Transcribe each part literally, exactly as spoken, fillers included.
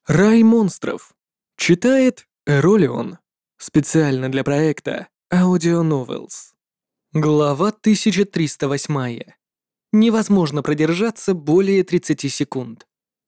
Рай монстров. Читает Эролион. Специально для проекта Audio Novels. Глава тысяча триста восемь. Невозможно продержаться более тридцати секунд.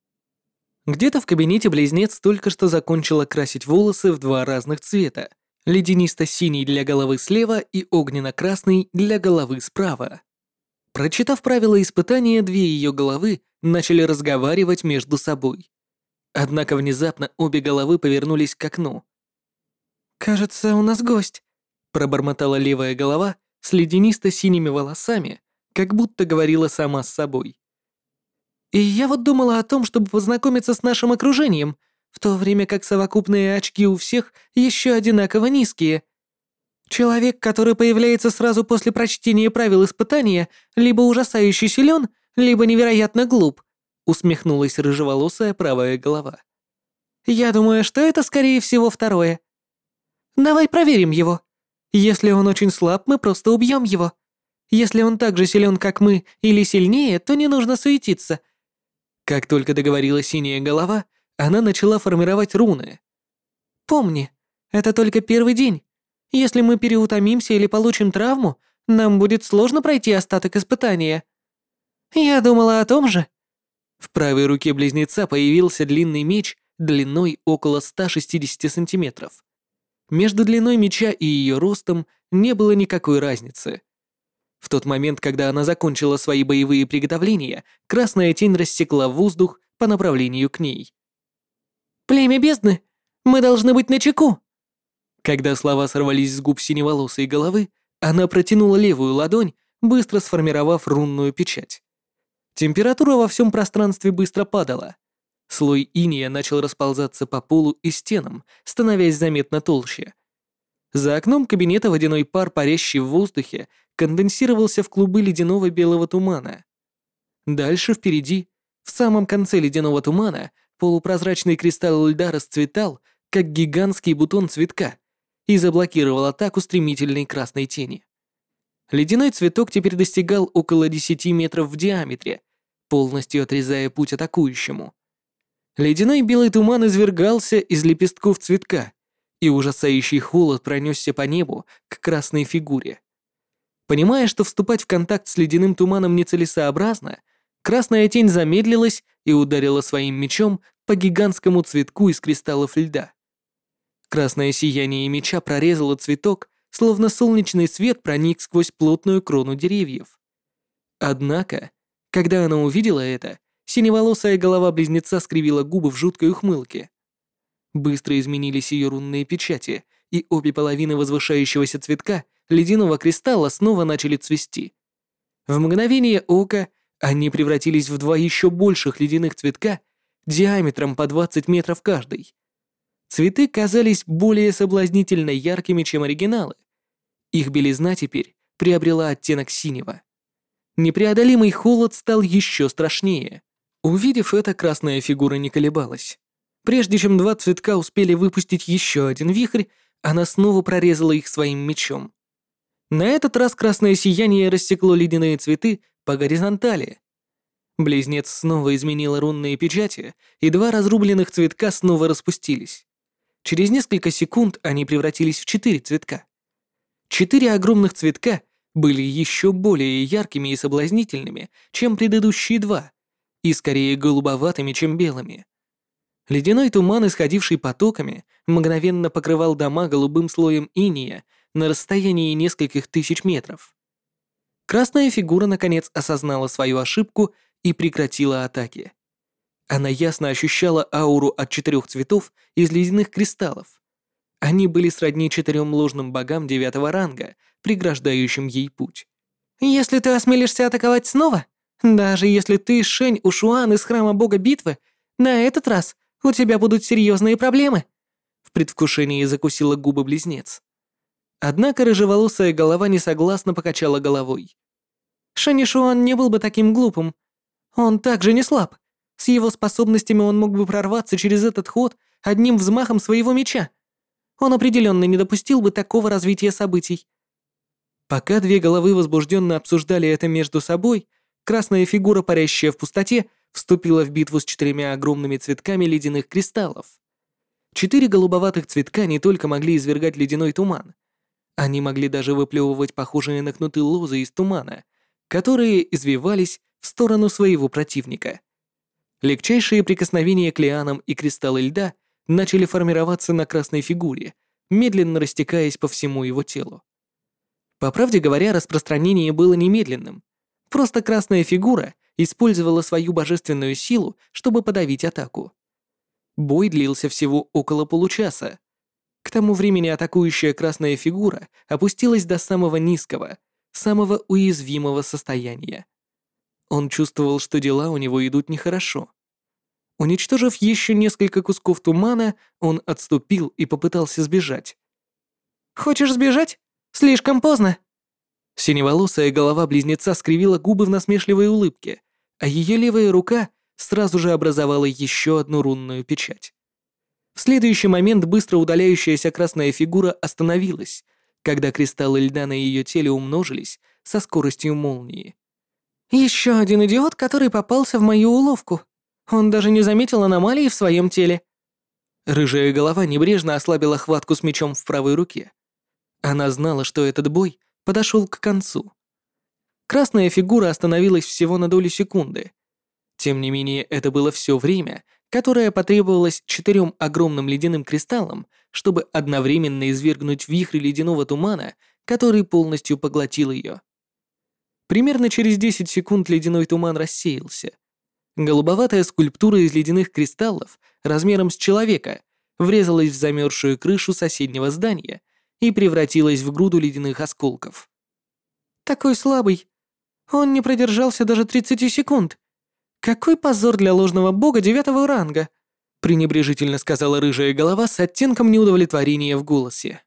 Где-то в кабинете близнец только что закончила красить волосы в два разных цвета. Ледянисто-синий для головы слева и огненно-красный для головы справа. Прочитав правила испытания, две ее головы начали разговаривать между собой. Однако внезапно обе головы повернулись к окну. «Кажется, у нас гость», — пробормотала левая голова с ледянисто-синими волосами, как будто говорила сама с собой. «И я вот думала о том, чтобы познакомиться с нашим окружением, в то время как совокупные очки у всех еще одинаково низкие. Человек, который появляется сразу после прочтения правил испытания, либо ужасающе силен, либо невероятно глуп», — усмехнулась рыжеволосая правая голова. «Я думаю, что это, скорее всего, второе. Давай проверим его. Если он очень слаб, мы просто убьем его. Если он так же силен, как мы, или сильнее, то не нужно суетиться». Как только договорила синяя голова, она начала формировать руны. «Помни, это только первый день. Если мы переутомимся или получим травму, нам будет сложно пройти остаток испытания». «Я думала о том же». В правой руке близнеца появился длинный меч длиной около ста шестидесяти сантиметров. Между длиной меча и ее ростом не было никакой разницы. В тот момент, когда она закончила свои боевые приготовления, красная тень рассекла воздух по направлению к ней. «Племя бездны, мы должны быть начеку!» Когда слова сорвались с губ синеволосой головы, она протянула левую ладонь, быстро сформировав рунную печать. Температура во всем пространстве быстро падала. Слой инея начал расползаться по полу и стенам, становясь заметно толще. За окном кабинета водяной пар, парящий в воздухе, конденсировался в клубы ледяного белого тумана. Дальше впереди, в самом конце ледяного тумана, полупрозрачный кристалл льда расцветал, как гигантский бутон цветка, и заблокировал атаку стремительной красной тени. Ледяной цветок теперь достигал около десяти метров в диаметре, полностью отрезая путь атакующему. Ледяной белый туман извергался из лепестков цветка, и ужасающий холод пронесся по небу к красной фигуре. Понимая, что вступать в контакт с ледяным туманом нецелесообразно, красная тень замедлилась и ударила своим мечом по гигантскому цветку из кристаллов льда. Красное сияние меча прорезало цветок, словно солнечный свет проник сквозь плотную крону деревьев. Однако, когда она увидела это, синеволосая голова близнеца скривила губы в жуткой ухмылке. Быстро изменились ее рунные печати, и обе половины возвышающегося цветка ледяного кристалла снова начали цвести. В мгновение ока они превратились в два еще больших ледяных цветка диаметром по двадцать метров каждый. Цветы казались более соблазнительно яркими, чем оригиналы. Их белизна теперь приобрела оттенок синего. Непреодолимый холод стал еще страшнее. Увидев это, красная фигура не колебалась. Прежде чем два цветка успели выпустить еще один вихрь, она снова прорезала их своим мечом. На этот раз красное сияние рассекло ледяные цветы по горизонтали. Близнец снова изменила рунные печати, и два разрубленных цветка снова распустились. Через несколько секунд они превратились в четыре цветка. Четыре огромных цветка были еще более яркими и соблазнительными, чем предыдущие два, и скорее голубоватыми, чем белыми. Ледяной туман, исходивший потоками, мгновенно покрывал дома голубым слоем инея на расстоянии нескольких тысяч метров. Красная фигура наконец осознала свою ошибку и прекратила атаки. Она ясно ощущала ауру от четырех цветов из ледяных кристаллов. Они были сродни четырем ложным богам девятого ранга, преграждающим ей путь. «Если ты осмелишься атаковать снова, даже если ты Шэнь Ушуан из храма бога битвы, на этот раз у тебя будут серьезные проблемы», в предвкушении закусила губы близнец. Однако рыжеволосая голова несогласно покачала головой. «Шэнь Ушуан не был бы таким глупым. Он также не слаб. С его способностями он мог бы прорваться через этот ход одним взмахом своего меча. Он определенно не допустил бы такого развития событий». Пока две головы возбужденно обсуждали это между собой, красная фигура, парящая в пустоте, вступила в битву с четырьмя огромными цветками ледяных кристаллов. Четыре голубоватых цветка не только могли извергать ледяной туман, они могли даже выплевывать похожие на кнуты лозы из тумана, которые извивались в сторону своего противника. Легчайшие прикосновения к лианам и кристаллы льда начали формироваться на красной фигуре, медленно растекаясь по всему его телу. По правде говоря, распространение было немедленным. Просто красная фигура использовала свою божественную силу, чтобы подавить атаку. Бой длился всего около получаса. К тому времени атакующая красная фигура опустилась до самого низкого, самого уязвимого состояния. Он чувствовал, что дела у него идут нехорошо. Уничтожив еще несколько кусков тумана, он отступил и попытался сбежать. «Хочешь сбежать? Слишком поздно!» Синеволосая голова близнеца скривила губы в насмешливой улыбке, а ее левая рука сразу же образовала еще одну рунную печать. В следующий момент быстро удаляющаяся красная фигура остановилась, когда кристаллы льда на ее теле умножились со скоростью молнии. «Еще один идиот, который попался в мою уловку. Он даже не заметил аномалии в своем теле». Рыжая голова небрежно ослабила хватку с мечом в правой руке. Она знала, что этот бой подошел к концу. Красная фигура остановилась всего на долю секунды. Тем не менее, это было все время, которое потребовалось четырем огромным ледяным кристаллам, чтобы одновременно извергнуть вихрь ледяного тумана, который полностью поглотил ее. Примерно через десять секунд ледяной туман рассеялся. Голубоватая скульптура из ледяных кристаллов размером с человека врезалась в замерзшую крышу соседнего здания и превратилась в груду ледяных осколков. «Такой слабый. Он не продержался даже тридцати секунд. Какой позор для ложного бога девятого ранга!» пренебрежительно сказала рыжая голова с оттенком неудовлетворения в голосе.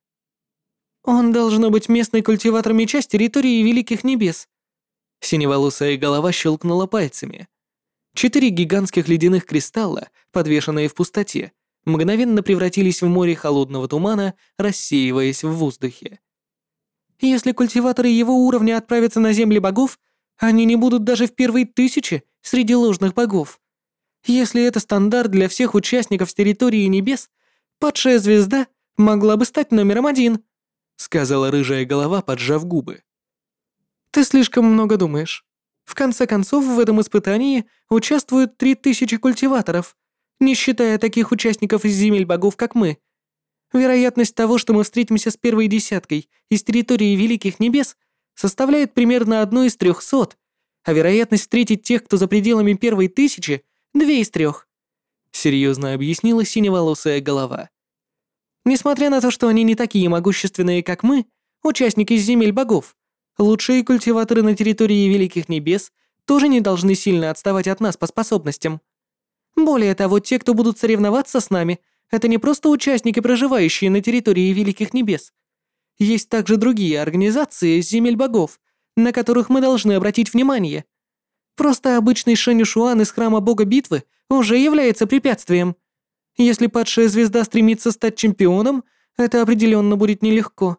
«Он должно быть местный культиватор меча с территории Великих Небес». Синеволосая голова щелкнула пальцами. Четыре гигантских ледяных кристалла, подвешенные в пустоте, мгновенно превратились в море холодного тумана, рассеиваясь в воздухе. «Если культиваторы его уровня отправятся на земли богов, они не будут даже в первой тысяче среди ложных богов. Если это стандарт для всех участников с территории небес, падшая звезда могла бы стать номером один», сказала рыжая голова, поджав губы. «Ты слишком много думаешь. В конце концов, в этом испытании участвуют три тысячи культиваторов, не считая таких участников из земель богов, как мы. Вероятность того, что мы встретимся с первой десяткой из территории Великих Небес, составляет примерно одну из трехсот, а вероятность встретить тех, кто за пределами первой тысячи, две из трех», серьезно объяснила синеволосая голова. «Несмотря на то, что они не такие могущественные, как мы, участники из земель богов, лучшие культиваторы на территории Великих Небес тоже не должны сильно отставать от нас по способностям. Более того, те, кто будут соревноваться с нами, это не просто участники, проживающие на территории Великих Небес. Есть также другие организации из земель богов, на которых мы должны обратить внимание. Просто обычный Шэнь-Шуан из храма бога битвы уже является препятствием. Если падшая звезда стремится стать чемпионом, это определенно будет нелегко.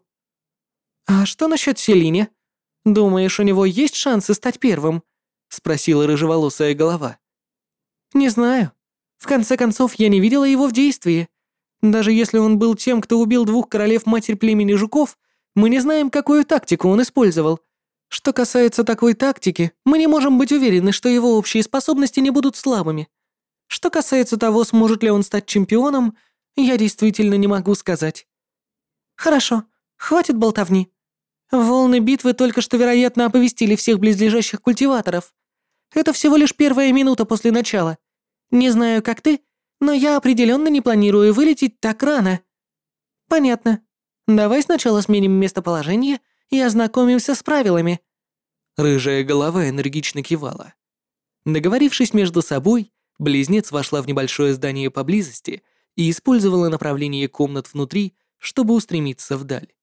А что насчет Селине? Думаешь, у него есть шансы стать первым?» спросила рыжеволосая голова. «Не знаю. В конце концов, я не видела его в действии. Даже если он был тем, кто убил двух королев-матерь племени жуков, мы не знаем, какую тактику он использовал. Что касается такой тактики, мы не можем быть уверены, что его общие способности не будут слабыми. Что касается того, сможет ли он стать чемпионом, я действительно не могу сказать». «Хорошо, хватит болтовни. Волны битвы только что, вероятно, оповестили всех близлежащих культиваторов. Это всего лишь первая минута после начала. Не знаю, как ты, но я определенно не планирую вылететь так рано». «Понятно. Давай сначала сменим местоположение и ознакомимся с правилами». Рыжая голова энергично кивала. Договорившись между собой, близнец вошла в небольшое здание поблизости и использовала направление комнат внутри, чтобы устремиться вдаль.